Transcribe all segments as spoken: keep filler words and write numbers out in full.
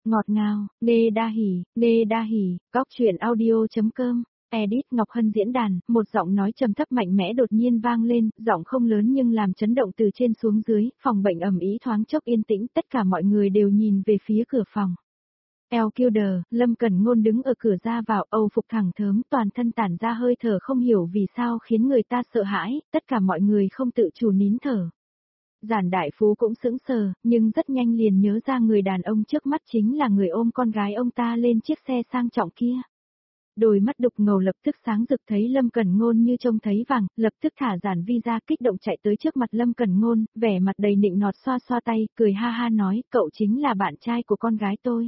Ngọt ngào, Nê Đa Hỉ, Nê Đa Hỉ, Góc truyện audio.com, edit Ngọc Hân diễn đàn, một giọng nói trầm thấp mạnh mẽ đột nhiên vang lên, giọng không lớn nhưng làm chấn động từ trên xuống dưới, phòng bệnh ầm ĩ thoáng chốc yên tĩnh, tất cả mọi người đều nhìn về phía cửa phòng. El Kilder, Lâm Cẩn Ngôn đứng ở cửa ra vào, Âu phục thẳng thớm, toàn thân tản ra hơi thở không hiểu vì sao khiến người ta sợ hãi, tất cả mọi người không tự chủ nín thở. Giản Đại Phú cũng sững sờ, nhưng rất nhanh liền nhớ ra người đàn ông trước mắt chính là người ôm con gái ông ta lên chiếc xe sang trọng kia. Đôi mắt đục ngầu lập tức sáng rực thấy Lâm Cẩn Ngôn như trông thấy vàng, lập tức thả Giản Vi ra kích động chạy tới trước mặt Lâm Cẩn Ngôn, vẻ mặt đầy nịnh nọt xoa xoa tay, cười ha ha nói, cậu chính là bạn trai của con gái tôi.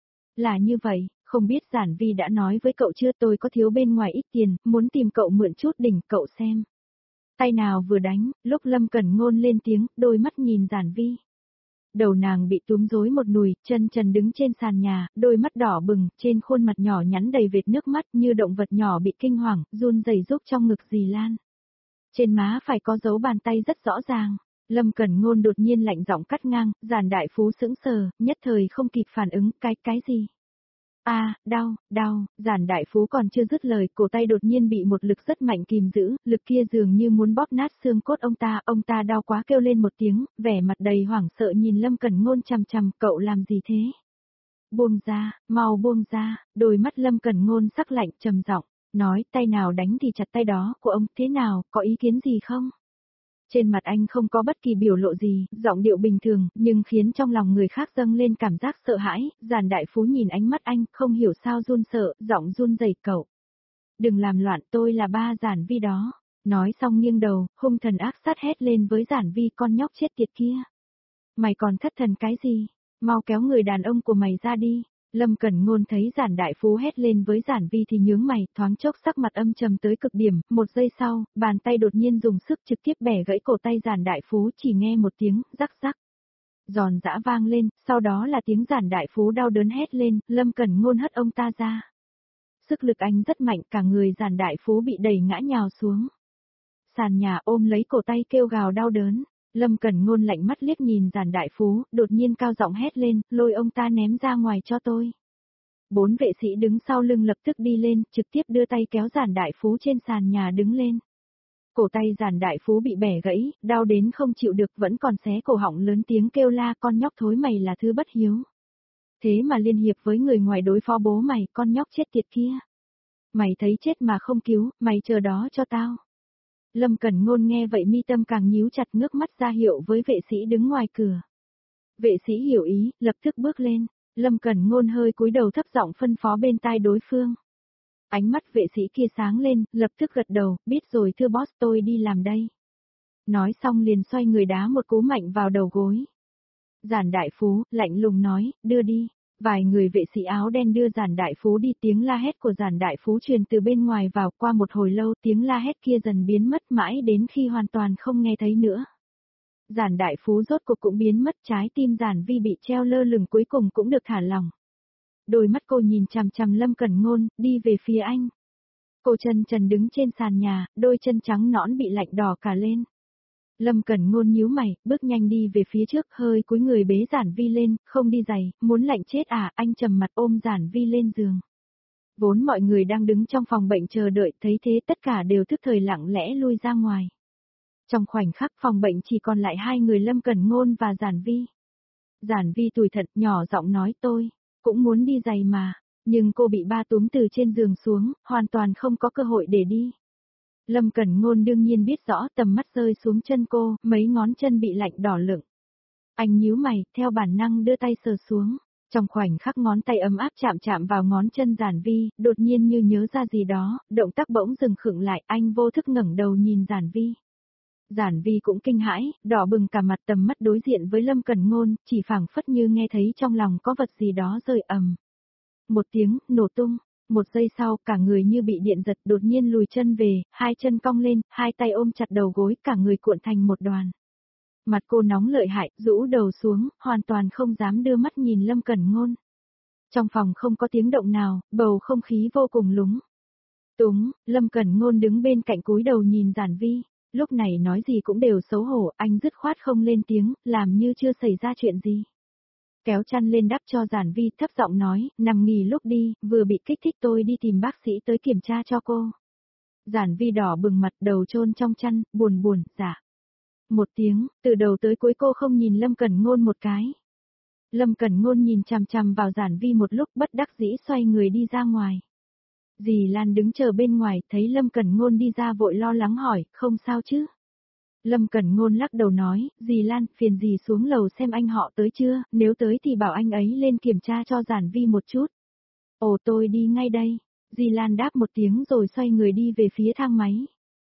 Là như vậy, không biết Giản Vi đã nói với cậu chưa, tôi có thiếu bên ngoài ít tiền, muốn tìm cậu mượn chút đỉnh cậu xem. Tay nào vừa đánh, lúc Lâm Cẩn Ngôn lên tiếng, đôi mắt nhìn Giản Vi. Đầu nàng bị túm rối một nùi, chân trần đứng trên sàn nhà, đôi mắt đỏ bừng, trên khuôn mặt nhỏ nhắn đầy vệt nước mắt như động vật nhỏ bị kinh hoàng, run rẩy rúc trong ngực dì Lan. Trên má phải có dấu bàn tay rất rõ ràng. Lâm Cẩn Ngôn đột nhiên lạnh giọng cắt ngang, Giản Đại Phú sững sờ, nhất thời không kịp phản ứng, cái, cái gì? A, à, đau, đau, Giản Đại Phú còn chưa dứt lời, cổ tay đột nhiên bị một lực rất mạnh kìm giữ, lực kia dường như muốn bóp nát xương cốt ông ta, ông ta đau quá kêu lên một tiếng, vẻ mặt đầy hoảng sợ nhìn Lâm Cẩn Ngôn chằm chằm, cậu làm gì thế? Buông ra, mau buông ra, đôi mắt Lâm Cẩn Ngôn sắc lạnh trầm giọng, nói tay nào đánh thì chặt tay đó của ông, thế nào, có ý kiến gì không? Trên mặt anh không có bất kỳ biểu lộ gì, giọng điệu bình thường, nhưng khiến trong lòng người khác dâng lên cảm giác sợ hãi, Giản Đại Phú nhìn ánh mắt anh, không hiểu sao run sợ, giọng run rẩy, cậu. Đừng làm loạn, tôi là ba Giản Vi đó. Nói xong nghiêng đầu, hung thần ác sát hét lên với Giản Vi, con nhóc chết tiệt kia. Mày còn thất thần cái gì? Mau kéo người đàn ông của mày ra đi. Lâm Cẩn Ngôn thấy Giản Đại Phú hét lên với Giản Vi thì nhướng mày, thoáng chốc sắc mặt âm trầm tới cực điểm, một giây sau, bàn tay đột nhiên dùng sức trực tiếp bẻ gãy cổ tay Giản Đại Phú, chỉ nghe một tiếng, rắc rắc. Giòn giã vang lên, sau đó là tiếng Giản Đại Phú đau đớn hét lên, Lâm Cẩn Ngôn hất ông ta ra. Sức lực anh rất mạnh, cả người Giản Đại Phú bị đẩy ngã nhào xuống. Sàn nhà ôm lấy cổ tay kêu gào đau đớn. Lâm Cẩn Ngôn lạnh mắt liếc nhìn Giản Đại Phú, đột nhiên cao giọng hét lên, lôi ông ta ném ra ngoài cho tôi. Bốn vệ sĩ đứng sau lưng lập tức đi lên, trực tiếp đưa tay kéo Giản Đại Phú trên sàn nhà đứng lên. Cổ tay Giản Đại Phú bị bẻ gãy, đau đến không chịu được, vẫn còn xé cổ họng lớn tiếng kêu la, con nhóc thối mày là thứ bất hiếu. Thế mà liên hiệp với người ngoài đối phó bố mày, con nhóc chết tiệt kia. Mày thấy chết mà không cứu, mày chờ đó cho tao. Lâm Cẩn Ngôn nghe vậy mi tâm càng nhíu chặt, ngước mắt ra hiệu với vệ sĩ đứng ngoài cửa. Vệ sĩ hiểu ý, lập tức bước lên, Lâm Cẩn Ngôn hơi cúi đầu thấp giọng phân phó bên tai đối phương. Ánh mắt vệ sĩ kia sáng lên, lập tức gật đầu, biết rồi thưa boss, tôi đi làm đây. Nói xong liền xoay người đá một cú mạnh vào đầu gối. Giản Đại Phú, lạnh lùng nói, đưa đi. Vài người vệ sĩ áo đen đưa Giản Đại Phú đi, tiếng la hét của Giản Đại Phú truyền từ bên ngoài vào, qua một hồi lâu tiếng la hét kia dần biến mất mãi đến khi hoàn toàn không nghe thấy nữa. Giản Đại Phú rốt cuộc cũng biến mất, trái tim Giản Vi bị treo lơ lửng cuối cùng cũng được thả lỏng. Đôi mắt cô nhìn chằm chằm Lâm Cẩn Ngôn, đi về phía anh. Cô chân trần đứng trên sàn nhà, đôi chân trắng nõn bị lạnh đỏ cả lên. Lâm Cẩn Ngôn nhíu mày, bước nhanh đi về phía trước, hơi cúi người bế Giản Vi lên, không đi giày, muốn lạnh chết à, anh trầm mặt ôm Giản Vi lên giường. Vốn mọi người đang đứng trong phòng bệnh chờ đợi, thấy thế tất cả đều tức thời lặng lẽ lui ra ngoài. Trong khoảnh khắc phòng bệnh chỉ còn lại hai người Lâm Cẩn Ngôn và Giản Vi. Giản Vi tủi thân nhỏ giọng nói, tôi cũng muốn đi giày mà, nhưng cô bị ba túm từ trên giường xuống, hoàn toàn không có cơ hội để đi. Lâm Cẩn Ngôn đương nhiên biết rõ, tầm mắt rơi xuống chân cô, mấy ngón chân bị lạnh đỏ lựng. Anh nhíu mày, theo bản năng đưa tay sờ xuống. Trong khoảnh khắc ngón tay ấm áp chạm chạm vào ngón chân Giản Vi, đột nhiên như nhớ ra gì đó, động tác bỗng dừng khựng lại, anh vô thức ngẩng đầu nhìn Giản Vi. Giản Vi cũng kinh hãi, đỏ bừng cả mặt, tầm mắt đối diện với Lâm Cẩn Ngôn, chỉ phảng phất như nghe thấy trong lòng có vật gì đó rơi ầm. Một tiếng, nổ tung. Một giây sau, cả người như bị điện giật, đột nhiên lùi chân về, hai chân cong lên, hai tay ôm chặt đầu gối, cả người cuộn thành một đoàn. Mặt cô nóng lợi hại, rũ đầu xuống, hoàn toàn không dám đưa mắt nhìn Lâm Cẩn Ngôn. Trong phòng không có tiếng động nào, bầu không khí vô cùng lúng túng, Lâm Cẩn Ngôn đứng bên cạnh cúi đầu nhìn Giản Vi, lúc này nói gì cũng đều xấu hổ, anh dứt khoát không lên tiếng, làm như chưa xảy ra chuyện gì. Kéo chăn lên đắp cho Giản Vi, thấp giọng nói, nằm nghỉ lúc đi, vừa bị kích thích tôi đi tìm bác sĩ tới kiểm tra cho cô. Giản Vi đỏ bừng mặt, đầu chôn trong chăn, buồn buồn, dạ. Một tiếng, từ đầu tới cuối cô không nhìn Lâm Cẩn Ngôn một cái. Lâm Cẩn Ngôn nhìn chằm chằm vào Giản Vi một lúc, bất đắc dĩ xoay người đi ra ngoài. Dì Lan đứng chờ bên ngoài, thấy Lâm Cẩn Ngôn đi ra vội lo lắng hỏi, không sao chứ? Lâm Cẩn Ngôn lắc đầu nói, dì Lan, phiền dì xuống lầu xem anh họ tới chưa, nếu tới thì bảo anh ấy lên kiểm tra cho Giản Vi một chút. Ồ, tôi đi ngay đây. Dì Lan đáp một tiếng rồi xoay người đi về phía thang máy.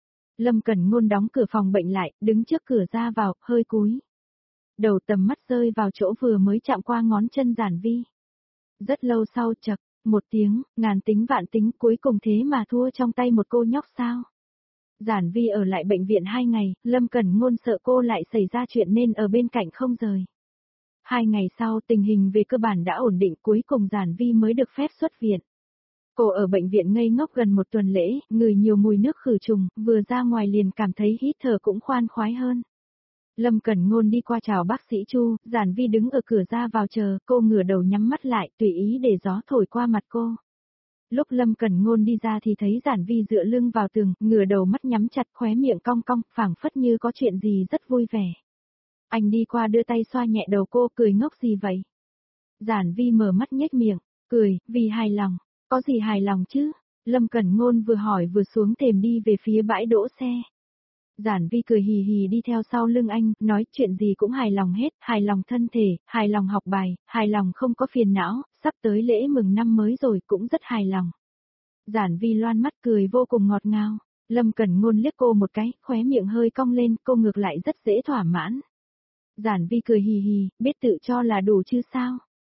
Lâm Cẩn Ngôn đóng cửa phòng bệnh lại, đứng trước cửa ra vào, hơi cúi. Đầu tầm mắt rơi vào chỗ vừa mới chạm qua ngón chân Giản Vi. Rất lâu sau chậc, một tiếng, ngàn tính vạn tính cuối cùng thế mà thua trong tay một cô nhóc sao. Giản Vi ở lại bệnh viện hai ngày, Lâm Cẩn Ngôn sợ cô lại xảy ra chuyện nên ở bên cạnh không rời. Hai ngày sau tình hình về cơ bản đã ổn định, cuối cùng Giản Vi mới được phép xuất viện. Cô ở bệnh viện ngây ngốc gần một tuần lễ, ngửi nhiều mùi nước khử trùng, vừa ra ngoài liền cảm thấy hít thở cũng khoan khoái hơn. Lâm Cẩn Ngôn đi qua chào bác sĩ Chu, Giản Vi đứng ở cửa ra vào chờ, cô ngửa đầu nhắm mắt lại, tùy ý để gió thổi qua mặt cô. Lúc Lâm Cẩn Ngôn đi ra thì thấy Giản Vi dựa lưng vào tường, ngửa đầu mắt nhắm chặt, khóe miệng cong cong, phảng phất như có chuyện gì rất vui vẻ. Anh đi qua đưa tay xoa nhẹ đầu cô, cười ngốc gì vậy? Giản Vi mở mắt nhếch miệng, cười, vì hài lòng. Có gì hài lòng chứ? Lâm Cẩn Ngôn vừa hỏi vừa xuống thềm đi về phía bãi đỗ xe. Giản Vi cười hì hì đi theo sau lưng anh, nói chuyện gì cũng hài lòng hết, hài lòng thân thể, hài lòng học bài, hài lòng không có phiền não, sắp tới lễ mừng năm mới rồi cũng rất hài lòng. Giản Vi loan mắt cười vô cùng ngọt ngào, Lâm Cẩn Ngôn liếc cô một cái, khóe miệng hơi cong lên, cô ngược lại rất dễ thỏa mãn. Giản Vi cười hì hì, biết tự cho là đủ chứ sao?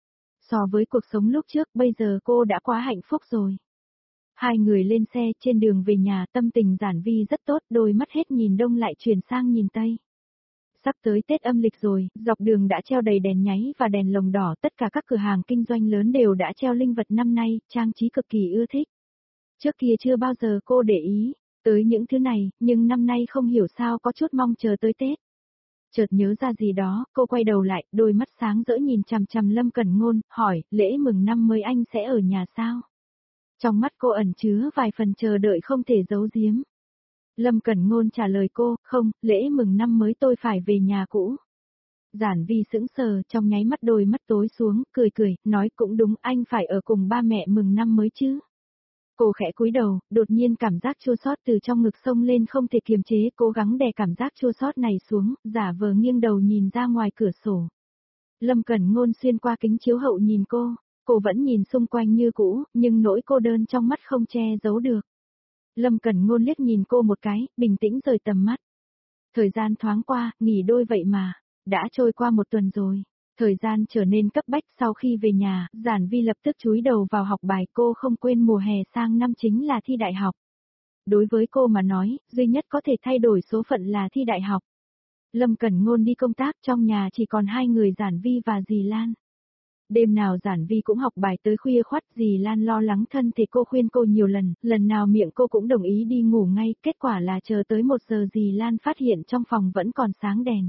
So với cuộc sống lúc trước, bây giờ cô đã quá hạnh phúc rồi. Hai người lên xe, trên đường về nhà, tâm tình Giản Vi rất tốt, đôi mắt hết nhìn đông lại chuyển sang nhìn tây. Sắp tới Tết âm lịch rồi, dọc đường đã treo đầy đèn nháy và đèn lồng đỏ, tất cả các cửa hàng kinh doanh lớn đều đã treo linh vật năm nay, trang trí cực kỳ ưa thích. Trước kia chưa bao giờ cô để ý tới những thứ này, nhưng năm nay không hiểu sao có chút mong chờ tới Tết. Chợt nhớ ra gì đó, cô quay đầu lại, đôi mắt sáng rỡ nhìn chằm chằm Lâm Cẩn Ngôn, hỏi, lễ mừng năm mới anh sẽ ở nhà sao? Trong mắt cô ẩn chứa vài phần chờ đợi không thể giấu giếm. Lâm Cẩn Ngôn trả lời cô, không, lễ mừng năm mới tôi phải về nhà cũ. Giản Vi sững sờ, trong nháy mắt đôi mắt tối xuống, cười cười, nói cũng đúng, anh phải ở cùng ba mẹ mừng năm mới chứ. Cô khẽ cúi đầu, đột nhiên cảm giác chua xót từ trong ngực sông lên không thể kiềm chế, cố gắng đè cảm giác chua xót này xuống, giả vờ nghiêng đầu nhìn ra ngoài cửa sổ. Lâm Cẩn Ngôn xuyên qua kính chiếu hậu nhìn cô, cô vẫn nhìn xung quanh như cũ, nhưng nỗi cô đơn trong mắt không che giấu được. Lâm Cẩn Ngôn liếc nhìn cô một cái, bình tĩnh rời tầm mắt. Thời gian thoáng qua, nghỉ đôi vậy mà, đã trôi qua một tuần rồi. Thời gian trở nên cấp bách, sau khi về nhà, Giản Vi lập tức chúi đầu vào học bài, cô không quên mùa hè sang năm chính là thi đại học. Đối với cô mà nói, duy nhất có thể thay đổi số phận là thi đại học. Lâm Cẩn Ngôn đi công tác, trong nhà chỉ còn hai người Giản Vi và dì Lan. Đêm nào Giản Vi cũng học bài tới khuya khoắt, dì Lan lo lắng thân thì cô khuyên cô nhiều lần, lần nào miệng cô cũng đồng ý đi ngủ ngay, kết quả là chờ tới một giờ dì Lan phát hiện trong phòng vẫn còn sáng đèn.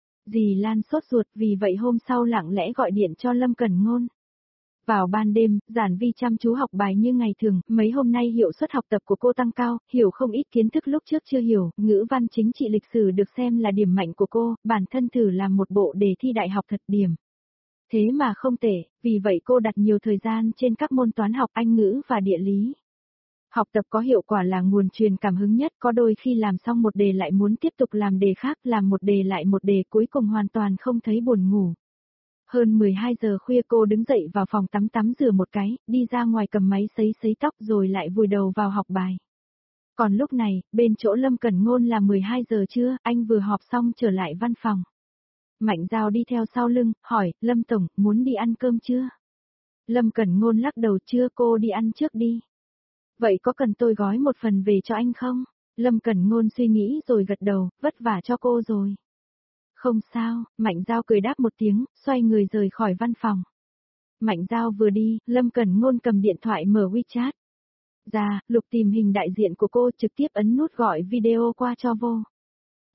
Dì Lan sốt ruột, vì vậy hôm sau lặng lẽ gọi điện cho Lâm Cẩn Ngôn. Vào ban đêm, Giản Vi chăm chú học bài như ngày thường, mấy hôm nay hiệu suất học tập của cô tăng cao, hiểu không ít kiến thức lúc trước chưa hiểu, ngữ văn chính trị lịch sử được xem là điểm mạnh của cô, bản thân thử làm một bộ đề thi đại học thật điểm. Thế mà không tệ, vì vậy cô đặt nhiều thời gian trên các môn toán học, Anh ngữ và địa lý. Học tập có hiệu quả là nguồn truyền cảm hứng nhất, có đôi khi làm xong một đề lại muốn tiếp tục làm đề khác, làm một đề lại một đề, cuối cùng hoàn toàn không thấy buồn ngủ. Hơn mười hai giờ khuya cô đứng dậy vào phòng tắm tắm rửa một cái, đi ra ngoài cầm máy sấy sấy tóc rồi lại vùi đầu vào học bài. Còn lúc này, bên chỗ Lâm Cẩn Ngôn là mười hai giờ trưa, anh vừa họp xong trở lại văn phòng. Mạnh Giao đi theo sau lưng, hỏi, Lâm Tổng, muốn đi ăn cơm chưa? Lâm Cẩn Ngôn lắc đầu, chưa, cô đi ăn trước đi. Vậy có cần tôi gói một phần về cho anh không? Lâm Cẩn Ngôn suy nghĩ rồi gật đầu, vất vả cho cô rồi. Không sao, Mạnh Giao cười đáp một tiếng, xoay người rời khỏi văn phòng. Mạnh Giao vừa đi, Lâm Cẩn Ngôn cầm điện thoại mở WeChat. Ra, Lục tìm hình đại diện của cô trực tiếp ấn nút gọi video qua cho vô.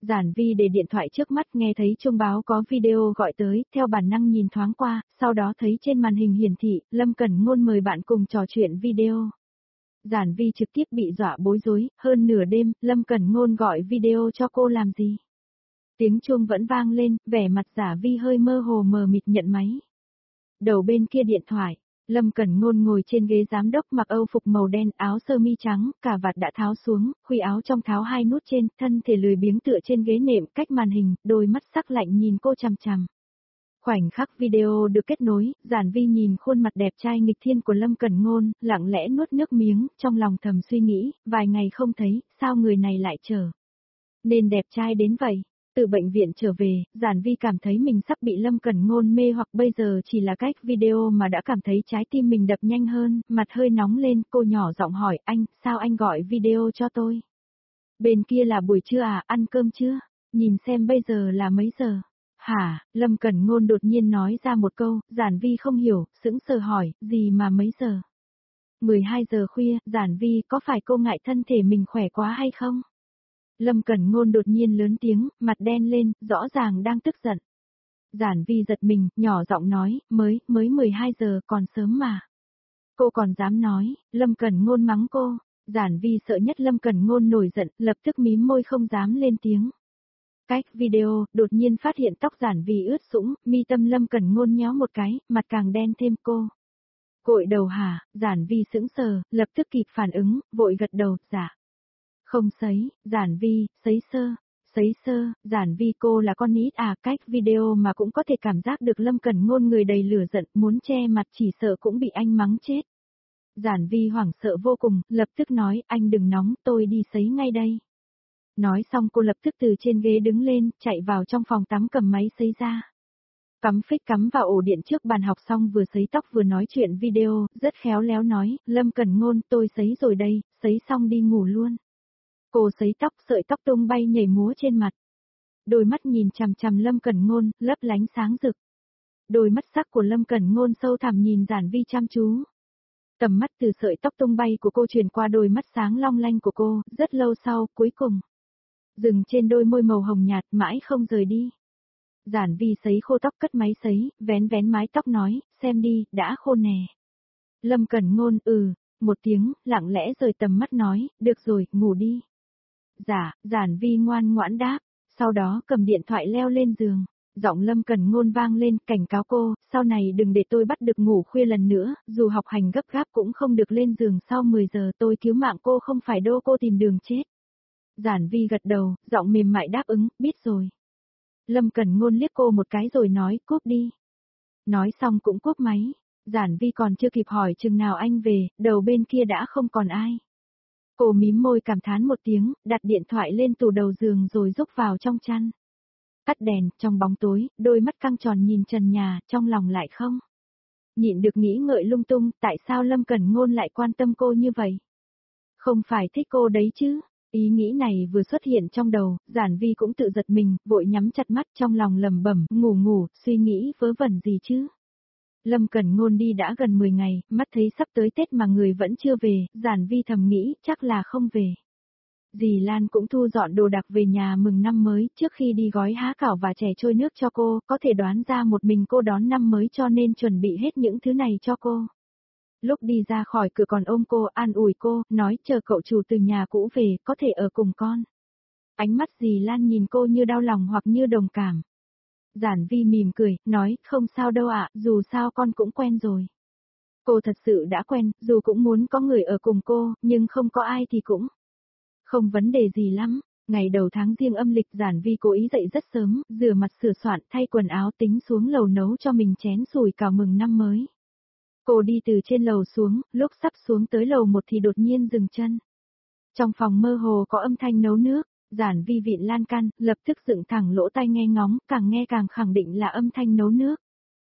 Giản Vi để điện thoại trước mắt nghe thấy chuông báo có video gọi tới, theo bản năng nhìn thoáng qua, sau đó thấy trên màn hình hiển thị, Lâm Cẩn Ngôn mời bạn cùng trò chuyện video. Giản Vi trực tiếp bị dọa bối rối, hơn nửa đêm, Lâm Cẩn Ngôn gọi video cho cô làm gì? Tiếng chuông vẫn vang lên, vẻ mặt Giả Vi hơi mơ hồ mờ mịt nhận máy. Đầu bên kia điện thoại, Lâm Cẩn Ngôn ngồi trên ghế giám đốc mặc âu phục màu đen, áo sơ mi trắng, cà vạt đã tháo xuống, khuy áo trong tháo hai nút trên, thân thể lười biếng tựa trên ghế nệm cách màn hình, đôi mắt sắc lạnh nhìn cô chằm chằm. Khoảnh khắc video được kết nối, Giản Vi nhìn khuôn mặt đẹp trai nghịch thiên của Lâm Cẩn Ngôn, lặng lẽ nuốt nước miếng, trong lòng thầm suy nghĩ, vài ngày không thấy, sao người này lại trở nên đẹp trai đến vậy. Từ bệnh viện trở về, Giản Vi cảm thấy mình sắp bị Lâm Cẩn Ngôn mê hoặc bây giờ chỉ là cách video mà đã cảm thấy trái tim mình đập nhanh hơn, mặt hơi nóng lên, cô nhỏ giọng hỏi anh, sao anh gọi video cho tôi? Bên kia là buổi trưa à, ăn cơm chưa? Nhìn xem bây giờ là mấy giờ? Hả, Lâm Cẩn Ngôn đột nhiên nói ra một câu, Giản Vi không hiểu, sững sờ hỏi, gì mà mấy giờ? mười hai giờ khuya, Giản Vi có phải cô ngại thân thể mình khỏe quá hay không? Lâm Cẩn Ngôn đột nhiên lớn tiếng, mặt đen lên, rõ ràng đang tức giận. Giản Vi giật mình, nhỏ giọng nói, mới, mới mười hai giờ, còn sớm mà. Cô còn dám nói, Lâm Cẩn Ngôn mắng cô. Giản Vi sợ nhất Lâm Cẩn Ngôn nổi giận, lập tức mím môi không dám lên tiếng. Cách video, đột nhiên phát hiện tóc Giản Vi ướt sũng, mi tâm Lâm Cẩn Ngôn nhéo một cái, mặt càng đen thêm cô. Gội đầu hả, Giản Vi sững sờ, lập tức kịp phản ứng, vội gật đầu, dạ. Không sấy, Giản Vi, sấy sơ, sấy sơ, Giản Vi cô là con nít à, cách video mà cũng có thể cảm giác được Lâm Cẩn Ngôn người đầy lửa giận, muốn che mặt chỉ sợ cũng bị anh mắng chết. Giản Vi hoảng sợ vô cùng, lập tức nói, anh đừng nóng, tôi đi sấy ngay đây. Nói xong cô lập tức từ trên ghế đứng lên, chạy vào trong phòng tắm cầm máy sấy ra. Cắm phích cắm vào ổ điện trước bàn học xong vừa sấy tóc vừa nói chuyện video, rất khéo léo nói, Lâm Cẩn Ngôn tôi sấy rồi đây, sấy xong đi ngủ luôn. Cô sấy tóc, sợi tóc tung bay nhảy múa trên mặt. Đôi mắt nhìn chằm chằm Lâm Cẩn Ngôn, lấp lánh sáng rực. Đôi mắt sắc của Lâm Cẩn Ngôn sâu thẳm nhìn Giản Vi chăm chú. Tầm mắt từ sợi tóc tung bay của cô truyền qua đôi mắt sáng long lanh của cô, rất lâu sau, cuối cùng dừng trên đôi môi màu hồng nhạt mãi không rời đi. Giản Vi sấy khô tóc cất máy sấy, vén vén mái tóc nói, xem đi, đã khô nè. Lâm Cẩn Ngôn ừ, một tiếng, lặng lẽ rời tầm mắt nói, được rồi, ngủ đi. Dạ, Giản Vi ngoan ngoãn đáp, sau đó cầm điện thoại leo lên giường. Giọng Lâm Cẩn Ngôn vang lên, cảnh cáo cô, sau này đừng để tôi bắt được ngủ khuya lần nữa, dù học hành gấp gáp cũng không được lên giường sau mười giờ, tôi cứu mạng cô không phải đô cô tìm đường chết. Giản Vi gật đầu, giọng mềm mại đáp ứng, biết rồi. Lâm Cẩn Ngôn liếc cô một cái rồi nói, cúp đi. Nói xong cũng cúp máy, Giản Vi còn chưa kịp hỏi chừng nào anh về, đầu bên kia đã không còn ai. Cô mím môi cảm thán một tiếng, đặt điện thoại lên tủ đầu giường rồi rúc vào trong chăn. Tắt đèn, trong bóng tối, đôi mắt căng tròn nhìn trần nhà, trong lòng lại không nhịn được nghĩ ngợi lung tung, tại sao Lâm Cẩn Ngôn lại quan tâm cô như vậy? Không phải thích cô đấy chứ? Ý nghĩ này vừa xuất hiện trong đầu, Giản Vi cũng tự giật mình, vội nhắm chặt mắt trong lòng lầm bẩm, ngủ ngủ, suy nghĩ vớ vẩn gì chứ? Lâm Cẩn Ngôn đi đã gần mười ngày, mắt thấy sắp tới Tết mà người vẫn chưa về, Giản Vi thầm nghĩ, chắc là không về. Dì Lan cũng thu dọn đồ đạc về nhà mừng năm mới, trước khi đi gói há cảo và chè trôi nước cho cô, có thể đoán ra một mình cô đón năm mới cho nên chuẩn bị hết những thứ này cho cô. Lúc đi ra khỏi cửa còn ôm cô, an ủi cô, nói chờ cậu chủ từ nhà cũ về, có thể ở cùng con. Ánh mắt dì Lan nhìn cô như đau lòng hoặc như đồng cảm. Giản Vi mỉm cười, nói, không sao đâu ạ, dù sao con cũng quen rồi. Cô thật sự đã quen, dù cũng muốn có người ở cùng cô, nhưng không có ai thì cũng không vấn đề gì lắm. Ngày đầu tháng Giêng âm lịch Giản Vi cố ý dậy rất sớm, rửa mặt sửa soạn, thay quần áo tính xuống lầu nấu cho mình chén sủi cảo mừng năm mới. Cô đi từ trên lầu xuống, lúc sắp xuống tới lầu một thì đột nhiên dừng chân. Trong phòng mơ hồ có âm thanh nấu nước, Giản Vi vịn lan can, lập tức dựng thẳng lỗ tai nghe ngóng, càng nghe càng khẳng định là âm thanh nấu nước.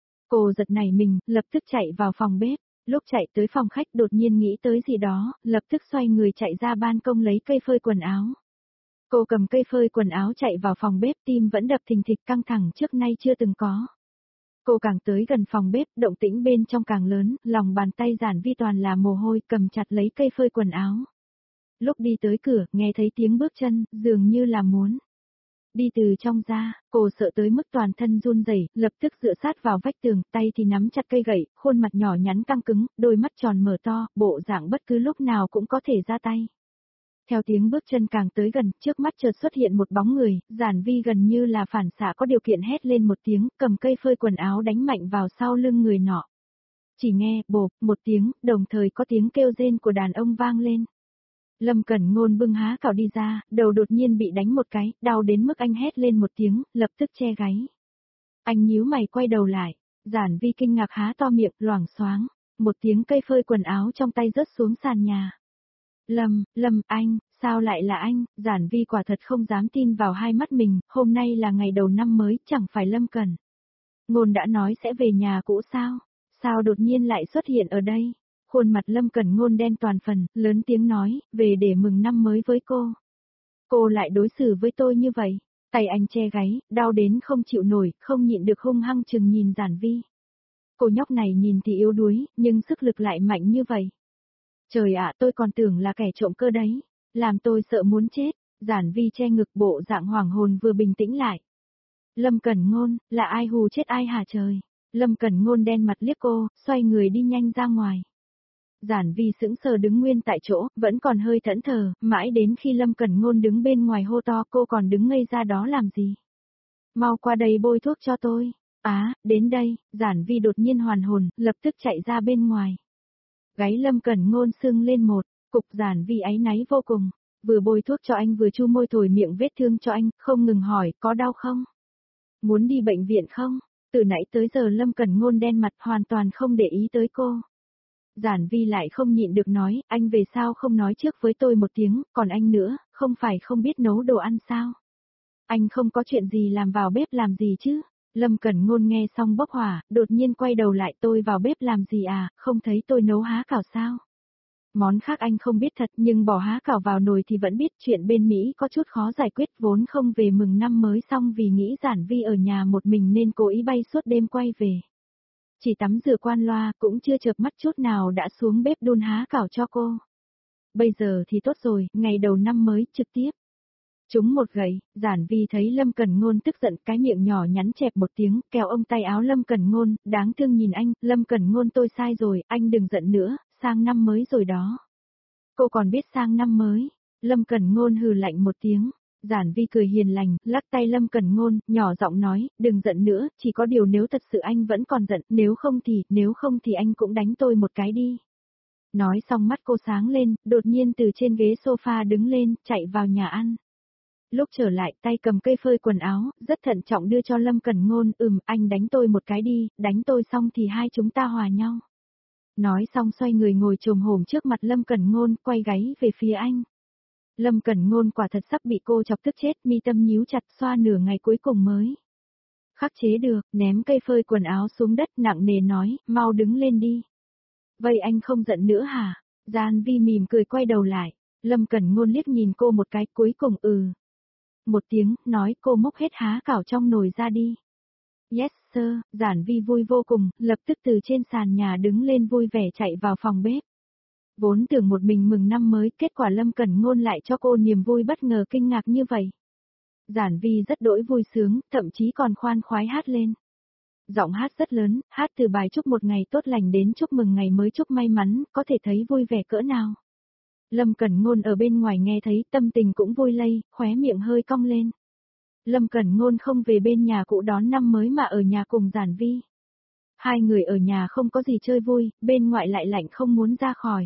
Cô giật nảy mình, lập tức chạy vào phòng bếp, lúc chạy tới phòng khách đột nhiên nghĩ tới gì đó, lập tức xoay người chạy ra ban công lấy cây phơi quần áo. Cô cầm cây phơi quần áo chạy vào phòng bếp, tim vẫn đập thình thịch căng thẳng trước nay chưa từng có. Cô càng tới gần phòng bếp, động tĩnh bên trong càng lớn, lòng bàn tay Giản Vi toàn là mồ hôi, cầm chặt lấy cây phơi quần áo. Lúc đi tới cửa, nghe thấy tiếng bước chân, dường như là muốn Đi từ trong ra, cô sợ tới mức toàn thân run rẩy, lập tức dựa sát vào vách tường, tay thì nắm chặt cây gậy, khuôn mặt nhỏ nhắn căng cứng, đôi mắt tròn mở to, bộ dạng bất cứ lúc nào cũng có thể ra tay. Theo tiếng bước chân càng tới gần, trước mắt chợt xuất hiện một bóng người, Giản Vi gần như là phản xạ có điều kiện hét lên một tiếng, cầm cây phơi quần áo đánh mạnh vào sau lưng người nọ. Chỉ nghe, bộp, một tiếng, đồng thời có tiếng kêu rên của đàn ông vang lên. Lâm Cẩn Ngôn bưng há cảo đi ra, đầu đột nhiên bị đánh một cái, đau đến mức anh hét lên một tiếng, lập tức che gáy. Anh nhíu mày quay đầu lại, Giản Vi kinh ngạc há to miệng, loảng xoáng, một tiếng cây phơi quần áo trong tay rớt xuống sàn nhà. Lâm, Lâm, anh, sao lại là anh? Giản Vi quả thật không dám tin vào hai mắt mình, hôm nay là ngày đầu năm mới, chẳng phải Lâm Cẩn Ngôn đã nói sẽ về nhà cũ sao? Sao đột nhiên lại xuất hiện ở đây? Khuôn mặt Lâm Cẩn Ngôn đen toàn phần, lớn tiếng nói, về để mừng năm mới với cô. Cô lại đối xử với tôi như vậy. Tay anh che gáy, đau đến không chịu nổi, không nhịn được hung hăng chừng nhìn Giản Vi. Cô nhóc này nhìn thì yếu đuối, nhưng sức lực lại mạnh như vậy. Trời ạ, tôi còn tưởng là kẻ trộm cơ đấy. Làm tôi sợ muốn chết. Giản Vi che ngực, bộ dạng hoảng hồn vừa bình tĩnh lại. Lâm Cẩn Ngôn, là ai hù chết ai hả trời? Lâm Cẩn Ngôn đen mặt liếc cô, xoay người đi nhanh ra ngoài. Giản Vi sững sờ đứng nguyên tại chỗ, vẫn còn hơi thẫn thờ, mãi đến khi Lâm Cẩn Ngôn đứng bên ngoài hô to, cô còn đứng ngây ra đó làm gì? Mau qua đây bôi thuốc cho tôi. Á, đến đây, Giản Vi đột nhiên hoàn hồn, lập tức chạy ra bên ngoài. Gáy Lâm Cẩn Ngôn sưng lên một, cục. Giản Vi áy náy vô cùng, vừa bôi thuốc cho anh vừa chu môi thổi miệng vết thương cho anh, không ngừng hỏi, có đau không? Muốn đi bệnh viện không? Từ nãy tới giờ Lâm Cẩn Ngôn đen mặt hoàn toàn không để ý tới cô. Giản Vi lại không nhịn được nói, anh về sao không nói trước với tôi một tiếng, còn anh nữa, không phải không biết nấu đồ ăn sao? Anh không có chuyện gì làm vào bếp làm gì chứ? Lâm Cẩn Ngôn nghe xong bốc hỏa, đột nhiên quay đầu lại, tôi vào bếp làm gì à, không thấy tôi nấu há cảo sao? Món khác anh không biết thật, nhưng bỏ há cảo vào nồi thì vẫn biết. Chuyện bên Mỹ có chút khó giải quyết, vốn không về mừng năm mới xong vì nghĩ Giản Vi ở nhà một mình nên cố ý bay suốt đêm quay về. Chỉ tắm rửa quan loa, cũng chưa chợp mắt chút nào đã xuống bếp đun há cảo cho cô. Bây giờ thì tốt rồi, ngày đầu năm mới, trực tiếp. Trúng một gậy, Giản Vi thấy Lâm Cẩn Ngôn tức giận, cái miệng nhỏ nhắn chẹp một tiếng, kéo ông tay áo Lâm Cẩn Ngôn, đáng thương nhìn anh, Lâm Cẩn Ngôn tôi sai rồi, anh đừng giận nữa, sang năm mới rồi đó. Cô còn biết sang năm mới, Lâm Cẩn Ngôn hừ lạnh một tiếng. Giản Vi cười hiền lành, lắc tay Lâm Cẩn Ngôn, nhỏ giọng nói, đừng giận nữa, chỉ có điều nếu thật sự anh vẫn còn giận, nếu không thì, nếu không thì anh cũng đánh tôi một cái đi. Nói xong mắt cô sáng lên, đột nhiên từ trên ghế sofa đứng lên, chạy vào nhà ăn. Lúc trở lại, tay cầm cây phơi quần áo, rất thận trọng đưa cho Lâm Cẩn Ngôn, ừm, anh đánh tôi một cái đi, đánh tôi xong thì hai chúng ta hòa nhau. Nói xong xoay người ngồi chồm hổm trước mặt Lâm Cẩn Ngôn, quay gáy về phía anh. Lâm Cẩn Ngôn quả thật sắp bị cô chọc tức chết, mi tâm nhíu chặt, xoa nửa ngày cuối cùng mới khắc chế được, ném cây phơi quần áo xuống đất, nặng nề nói, mau đứng lên đi. Vậy anh không giận nữa hả? Giản Vi mỉm cười quay đầu lại, Lâm Cẩn Ngôn liếc nhìn cô một cái, cuối cùng ừ. Một tiếng, nói, cô múc hết há cảo trong nồi ra đi. Yes sir, Giản Vi vui vô cùng, lập tức từ trên sàn nhà đứng lên vui vẻ chạy vào phòng bếp. Vốn tưởng một mình mừng năm mới, kết quả Lâm Cẩn Ngôn lại cho cô niềm vui bất ngờ kinh ngạc như vậy. Giản Vi rất đỗi vui sướng, thậm chí còn khoan khoái hát lên. Giọng hát rất lớn, hát từ bài chúc một ngày tốt lành đến chúc mừng ngày mới, chúc may mắn, có thể thấy vui vẻ cỡ nào. Lâm Cẩn Ngôn ở bên ngoài nghe thấy, tâm tình cũng vui lây, khóe miệng hơi cong lên. Lâm Cẩn Ngôn không về bên nhà cũ đón năm mới mà ở nhà cùng Giản Vi. Hai người ở nhà không có gì chơi vui, bên ngoại lại lạnh không muốn ra khỏi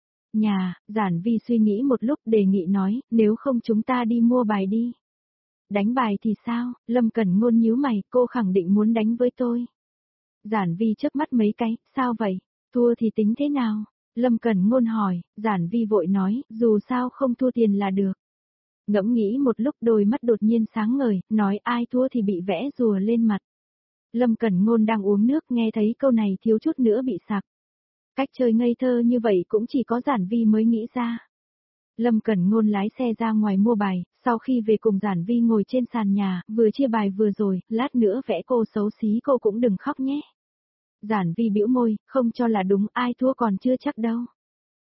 nhà. Giản Vi suy nghĩ một lúc, đề nghị nói, nếu không chúng ta đi mua bài đi. Đánh bài thì sao? Lâm Cẩn Ngôn nhíu mày, cô khẳng định muốn đánh với tôi. Giản Vi chớp mắt mấy cái, sao vậy? Thua thì tính thế nào? Lâm Cẩn Ngôn hỏi, Giản Vi vội nói, dù sao không thua tiền là được. Ngẫm nghĩ một lúc, đôi mắt đột nhiên sáng ngời, nói ai thua thì bị vẽ rùa lên mặt. Lâm Cẩn Ngôn đang uống nước, nghe thấy câu này thiếu chút nữa bị sặc. Cách chơi ngây thơ như vậy cũng chỉ có Giản Vi mới nghĩ ra. Lâm Cẩn Ngôn lái xe ra ngoài mua bài, sau khi về cùng Giản Vi ngồi trên sàn nhà, vừa chia bài vừa rồi, lát nữa vẽ cô xấu xí cô cũng đừng khóc nhé. Giản Vi bĩu môi, không cho là đúng, ai thua còn chưa chắc đâu.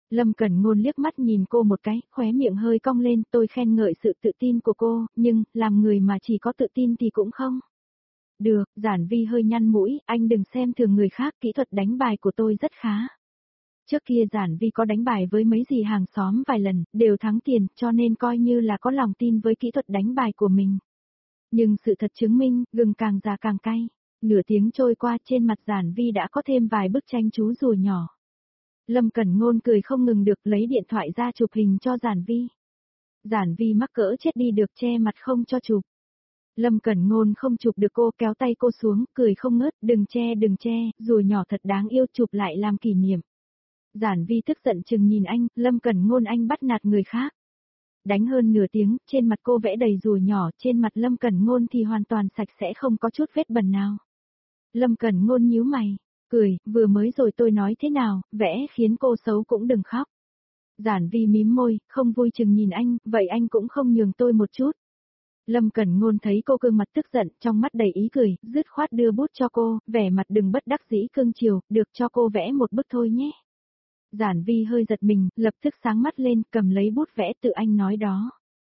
Lâm Cẩn Ngôn liếc mắt nhìn cô một cái, khóe miệng hơi cong lên, tôi khen ngợi sự tự tin của cô, nhưng, làm người mà chỉ có tự tin thì cũng không. Được, Giản Vi hơi nhăn mũi, anh đừng xem thường người khác, kỹ thuật đánh bài của tôi rất khá. Trước kia Giản Vi có đánh bài với mấy dì hàng xóm vài lần, đều thắng tiền, cho nên coi như là có lòng tin với kỹ thuật đánh bài của mình. Nhưng sự thật chứng minh, gừng càng già càng cay. Nửa tiếng trôi qua, trên mặt Giản Vi đã có thêm vài bức tranh chú rùa nhỏ. Lâm Cẩn Ngôn cười không ngừng được, lấy điện thoại ra chụp hình cho Giản Vi. Giản Vi mắc cỡ chết đi được, che mặt không cho chụp. Lâm Cẩn Ngôn không chụp được cô, kéo tay cô xuống, cười không ngớt, đừng che đừng che, rùa nhỏ thật đáng yêu, chụp lại làm kỷ niệm. Giản Vi tức giận chừng nhìn anh, Lâm Cẩn Ngôn anh bắt nạt người khác. Đánh hơn nửa tiếng, trên mặt cô vẽ đầy rùa nhỏ, trên mặt Lâm Cẩn Ngôn thì hoàn toàn sạch sẽ không có chút vết bẩn nào. Lâm Cẩn Ngôn nhíu mày, cười, vừa mới rồi tôi nói thế nào, vẽ khiến cô xấu cũng đừng khóc. Giản Vi mím môi, không vui chừng nhìn anh, vậy anh cũng không nhường tôi một chút. Lâm Cẩn Ngôn thấy cô gương mặt tức giận, trong mắt đầy ý cười, dứt khoát đưa bút cho cô, vẻ mặt đừng bất đắc dĩ cương chiều, được cho cô vẽ một bức thôi nhé. Giản Vi hơi giật mình, lập tức sáng mắt lên, cầm lấy bút vẽ tự anh nói đó.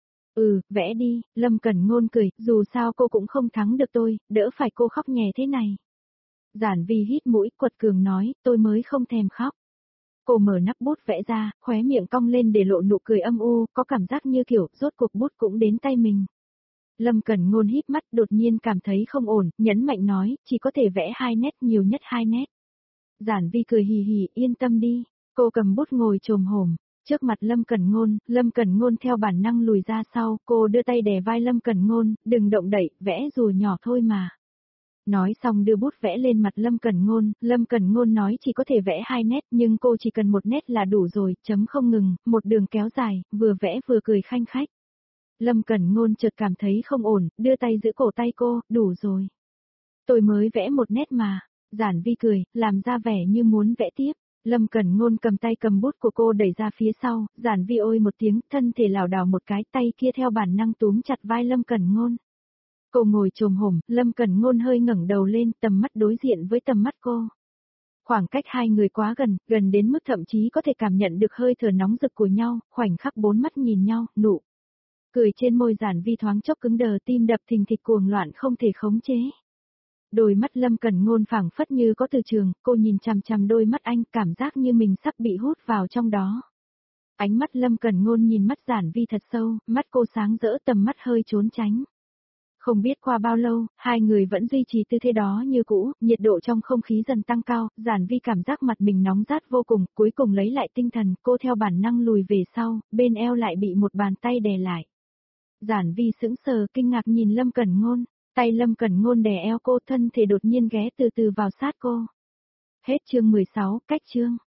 Ừ, vẽ đi, Lâm Cẩn Ngôn cười, dù sao cô cũng không thắng được tôi, đỡ phải cô khóc nhè thế này. Giản Vi hít mũi, quật cường nói, tôi mới không thèm khóc. Cô mở nắp bút vẽ ra, khóe miệng cong lên để lộ nụ cười âm u, có cảm giác như kiểu, rốt cuộc bút cũng đến tay mình. Lâm Cẩn Ngôn híp mắt, đột nhiên cảm thấy không ổn, nhấn mạnh nói, chỉ có thể vẽ hai nét, nhiều nhất hai nét. Giản Vi cười hì hì, yên tâm đi. Cô cầm bút ngồi chồm hổm, trước mặt Lâm Cẩn Ngôn, Lâm Cẩn Ngôn theo bản năng lùi ra sau, cô đưa tay đè vai Lâm Cẩn Ngôn, đừng động đậy, vẽ rùa nhỏ thôi mà. Nói xong đưa bút vẽ lên mặt Lâm Cẩn Ngôn, Lâm Cẩn Ngôn nói chỉ có thể vẽ hai nét nhưng cô chỉ cần một nét là đủ rồi, chấm không ngừng, một đường kéo dài, vừa vẽ vừa cười khanh khách. Lâm Cẩn Ngôn chợt cảm thấy không ổn, đưa tay giữ cổ tay cô, đủ rồi. Tôi mới vẽ một nét mà, Giản Vi cười, làm ra vẻ như muốn vẽ tiếp. Lâm Cẩn Ngôn cầm tay cầm bút của cô đẩy ra phía sau, Giản Vi ôi một tiếng, thân thể lảo đảo một cái, tay kia theo bản năng túm chặt vai Lâm Cẩn Ngôn. Cô ngồi chồm hổm, Lâm Cẩn Ngôn hơi ngẩng đầu lên, tầm mắt đối diện với tầm mắt cô. Khoảng cách hai người quá gần, gần đến mức thậm chí có thể cảm nhận được hơi thở nóng rực của nhau, khoảnh khắc bốn mắt nhìn nhau, nụ cười trên môi Giản Vi thoáng chốc cứng đờ, tim đập thình thịch cuồng loạn không thể khống chế. Đôi mắt Lâm Cẩn Ngôn phảng phất như có từ trường, cô nhìn chằm chằm đôi mắt anh, cảm giác như mình sắp bị hút vào trong đó. Ánh mắt Lâm Cẩn Ngôn nhìn mắt Giản Vi thật sâu, mắt cô sáng rỡ, tầm mắt hơi trốn tránh. Không biết qua bao lâu, hai người vẫn duy trì tư thế đó như cũ, nhiệt độ trong không khí dần tăng cao, Giản Vi cảm giác mặt mình nóng rát vô cùng, cuối cùng lấy lại tinh thần, cô theo bản năng lùi về sau, bên eo lại bị một bàn tay đè lại. Giản Vi sững sờ kinh ngạc nhìn Lâm Cẩn Ngôn. Tay Lâm Cẩn Ngôn đè eo cô, thân thể đột nhiên ghé từ từ vào sát cô. Hết chương mười sáu, cách chương.